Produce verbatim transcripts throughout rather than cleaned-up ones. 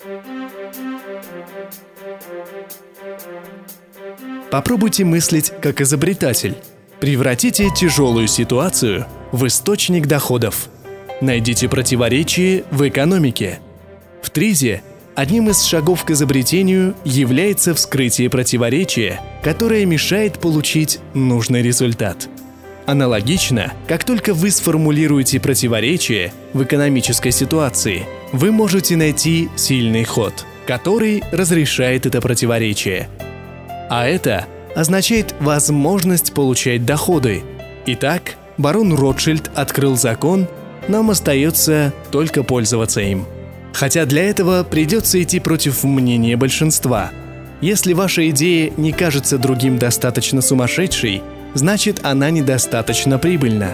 Попробуйте мыслить как изобретатель. Превратите тяжелую ситуацию в источник доходов. Найдите противоречие в экономике. В ТРИЗе одним из шагов к изобретению является вскрытие противоречия, которое мешает получить нужный результат. Аналогично, как только вы сформулируете противоречие в экономической ситуации, вы можете найти сильный ход, который разрешает это противоречие. А это означает возможность получать доходы. Итак, барон Ротшильд открыл закон, нам остается только пользоваться им. Хотя для этого придется идти против мнения большинства. Если ваша идея не кажется другим достаточно сумасшедшей, значит, она недостаточно прибыльна.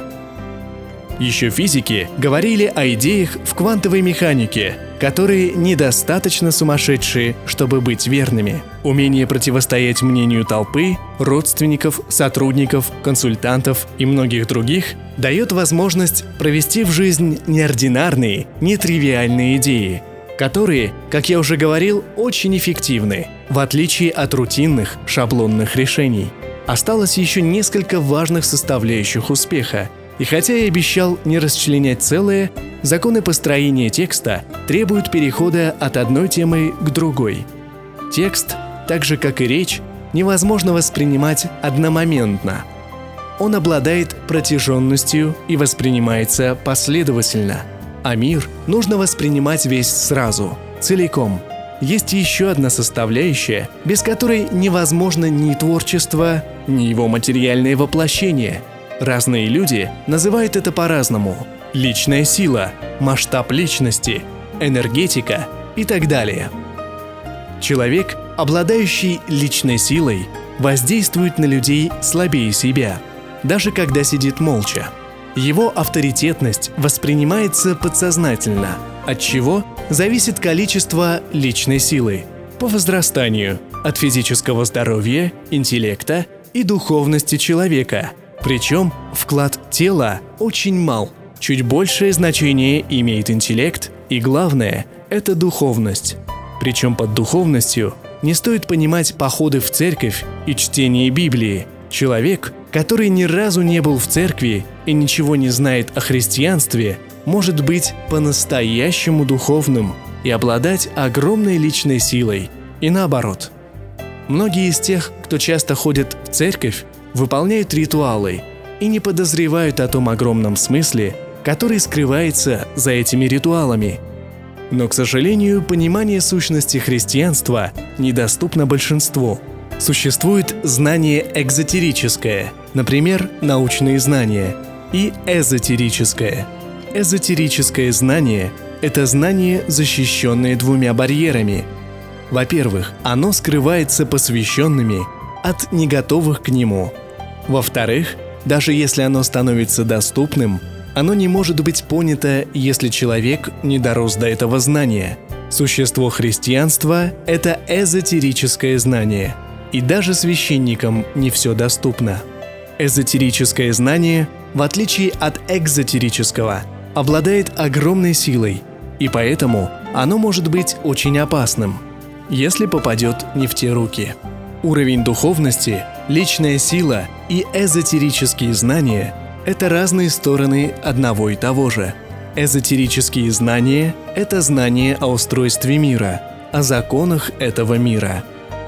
Еще физики говорили о идеях в квантовой механике, которые недостаточно сумасшедшие, чтобы быть верными. Умение противостоять мнению толпы, родственников, сотрудников, консультантов и многих других дает возможность провести в жизнь неординарные, нетривиальные идеи, которые, как я уже говорил, очень эффективны, в отличие от рутинных, шаблонных решений. Осталось еще несколько важных составляющих успеха. И хотя я обещал не расчленять целое, законы построения текста требуют перехода от одной темы к другой. Текст, так же как и речь, невозможно воспринимать одномоментно. Он обладает протяженностью и воспринимается последовательно. А мир нужно воспринимать весь сразу, целиком. Есть еще одна составляющая, без которой невозможно ни творчество, ни его материальное воплощение. Разные люди называют это по-разному. Личная сила, масштаб личности, энергетика и так далее. Человек, обладающий личной силой, воздействует на людей слабее себя, даже когда сидит молча. Его авторитетность воспринимается подсознательно, от чего зависит количество личной силы по возрастанию от физического здоровья, интеллекта и духовности человека. Причем вклад тела очень мал. Чуть большее значение имеет интеллект, и главное – это духовность. Причем под духовностью не стоит понимать походы в церковь и чтение Библии. Человек, который ни разу не был в церкви и ничего не знает о христианстве, может быть по-настоящему духовным и обладать огромной личной силой, и наоборот. Многие из тех, кто часто ходит в церковь, выполняют ритуалы и не подозревают о том огромном смысле, который скрывается за этими ритуалами. Но, к сожалению, понимание сущности христианства недоступно большинству. Существует знание экзотерическое, например, научные знания, и эзотерическое. Эзотерическое знание – это знание, защищенное двумя барьерами. Во-первых, оно скрывается посвященными от неготовых к нему. Во-вторых, даже если оно становится доступным, оно не может быть понято, если человек не дорос до этого знания. Существо христианства – это эзотерическое знание, и даже священникам не все доступно. Эзотерическое знание, в отличие от экзотерического, обладает огромной силой, и поэтому оно может быть очень опасным, если попадет не в те руки. Уровень духовности, личная сила и эзотерические знания – это разные стороны одного и того же. Эзотерические знания – это знания о устройстве мира, о законах этого мира.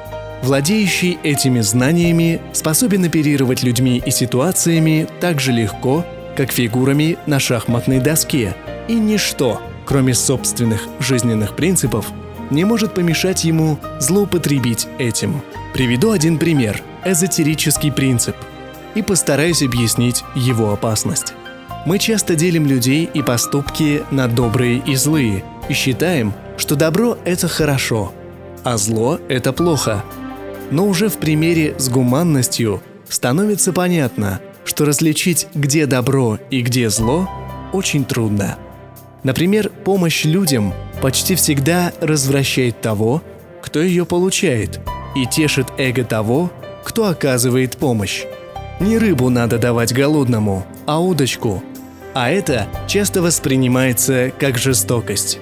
Владеющий этими знаниями способен оперировать людьми и ситуациями так же легко, как фигурами на шахматной доске, и ничто, кроме собственных жизненных принципов, не может помешать ему злоупотребить этим. Приведу один пример – эзотерический принцип, и постараюсь объяснить его опасность. Мы часто делим людей и поступки на добрые и злые, и считаем, что добро – это хорошо, а зло – это плохо. Но уже в примере с гуманностью становится понятно, что различить, где добро и где зло, очень трудно. Например, помощь людям почти всегда развращает того, кто ее получает, и тешит эго того, кто оказывает помощь. Не рыбу надо давать голодному, а удочку. А это часто воспринимается как жестокость.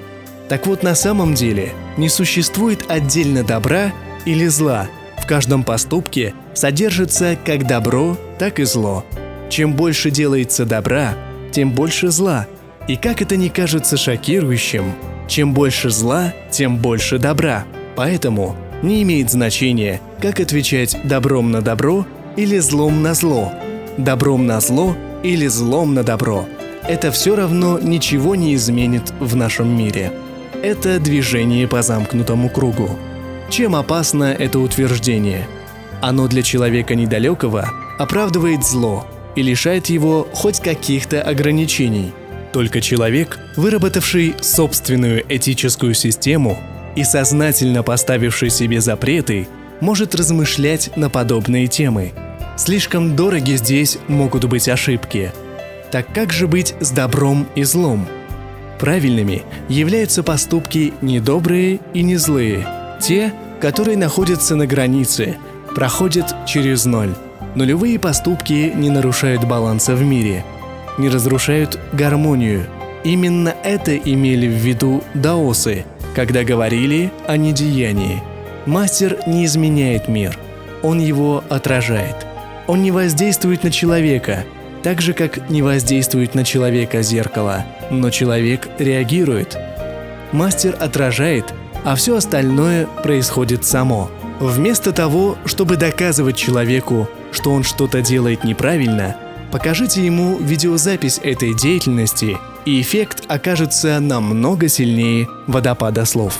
Так вот, на самом деле не существует отдельно добра или зла. В каждом поступке содержится как добро, так и зло. Чем больше делается добра, тем больше зла. И как это ни кажется шокирующим, чем больше зла, тем больше добра. Поэтому не имеет значения, как отвечать добром на добро или злом на зло. Добром на зло или злом на добро. Это все равно ничего не изменит в нашем мире. Это движение по замкнутому кругу. Чем опасно это утверждение? Оно для человека недалекого оправдывает зло и лишает его хоть каких-то ограничений. Только человек, выработавший собственную этическую систему и сознательно поставивший себе запреты, может размышлять на подобные темы. Слишком дороги здесь могут быть ошибки. Так как же быть с добром и злом? Правильными являются поступки не добрые и не злые, те, которые находятся на границе, проходят через ноль. Нулевые поступки не нарушают баланса в мире, не разрушают гармонию. Именно это имели в виду даосы, когда говорили о недеянии. Мастер не изменяет мир, он его отражает. Он не воздействует на человека, так же, как не воздействует на человека зеркало, но человек реагирует. Мастер отражает, а все остальное происходит само. Вместо того, чтобы доказывать человеку, что он что-то делает неправильно, покажите ему видеозапись этой деятельности, и эффект окажется намного сильнее водопада слов.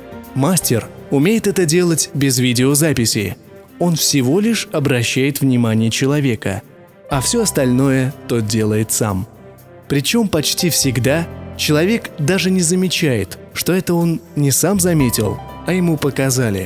Мастер умеет это делать без видеозаписи. Он всего лишь обращает внимание человека, а все остальное тот делает сам. Причем почти всегда человек даже не замечает, что это он не сам заметил, а ему показали.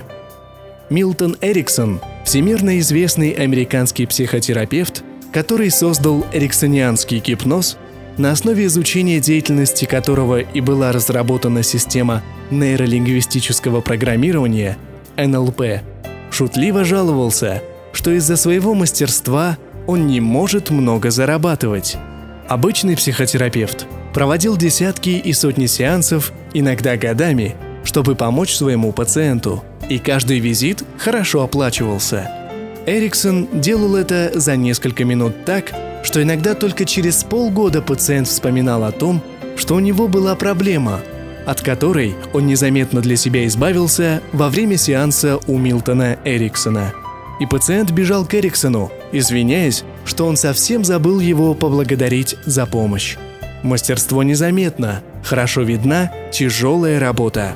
Милтон Эриксон – всемирно известный американский психотерапевт, который создал эриксонианский гипноз, на основе изучения деятельности которого и была разработана система нейролингвистического программирования эн эл пэ, шутливо жаловался, что из-за своего мастерства он не может много зарабатывать. Обычный психотерапевт проводил десятки и сотни сеансов, иногда годами, чтобы помочь своему пациенту, и каждый визит хорошо оплачивался. Эриксон делал это за несколько минут так, что иногда только через полгода пациент вспоминал о том, что у него была проблема, от которой он незаметно для себя избавился во время сеанса у Милтона Эриксона. И пациент бежал к Эриксону, извиняясь, что он совсем забыл его поблагодарить за помощь. Мастерство незаметно, хорошо видна тяжелая работа.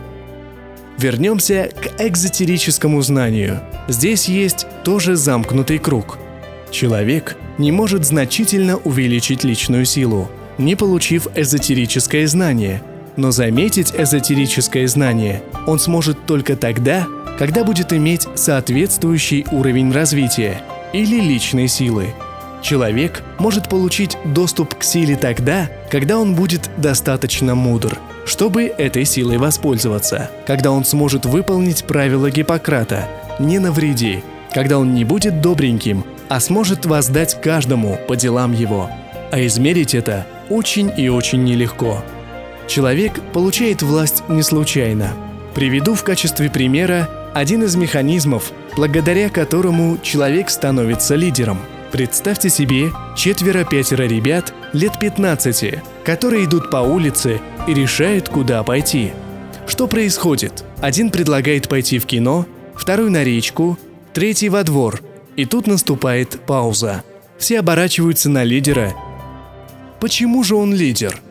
Вернемся к экзотерическому знанию. Здесь есть тоже замкнутый круг. Человек не может значительно увеличить личную силу, не получив эзотерическое знание. Но заметить эзотерическое знание он сможет только тогда, когда будет иметь соответствующий уровень развития или личной силы. Человек может получить доступ к силе тогда, когда он будет достаточно мудр, чтобы этой силой воспользоваться, когда он сможет выполнить правила Гиппократа «не навреди», когда он не будет добреньким, а сможет воздать каждому по делам его. А измерить это очень и очень нелегко. Человек получает власть не случайно. Приведу в качестве примера один из механизмов, благодаря которому человек становится лидером. Представьте себе четверо-пятеро ребят лет пятнадцати, которые идут по улице и решают, куда пойти. Что происходит? Один предлагает пойти в кино, второй на речку, третий во двор. И тут наступает пауза. Все оборачиваются на лидера. Почему же он лидер?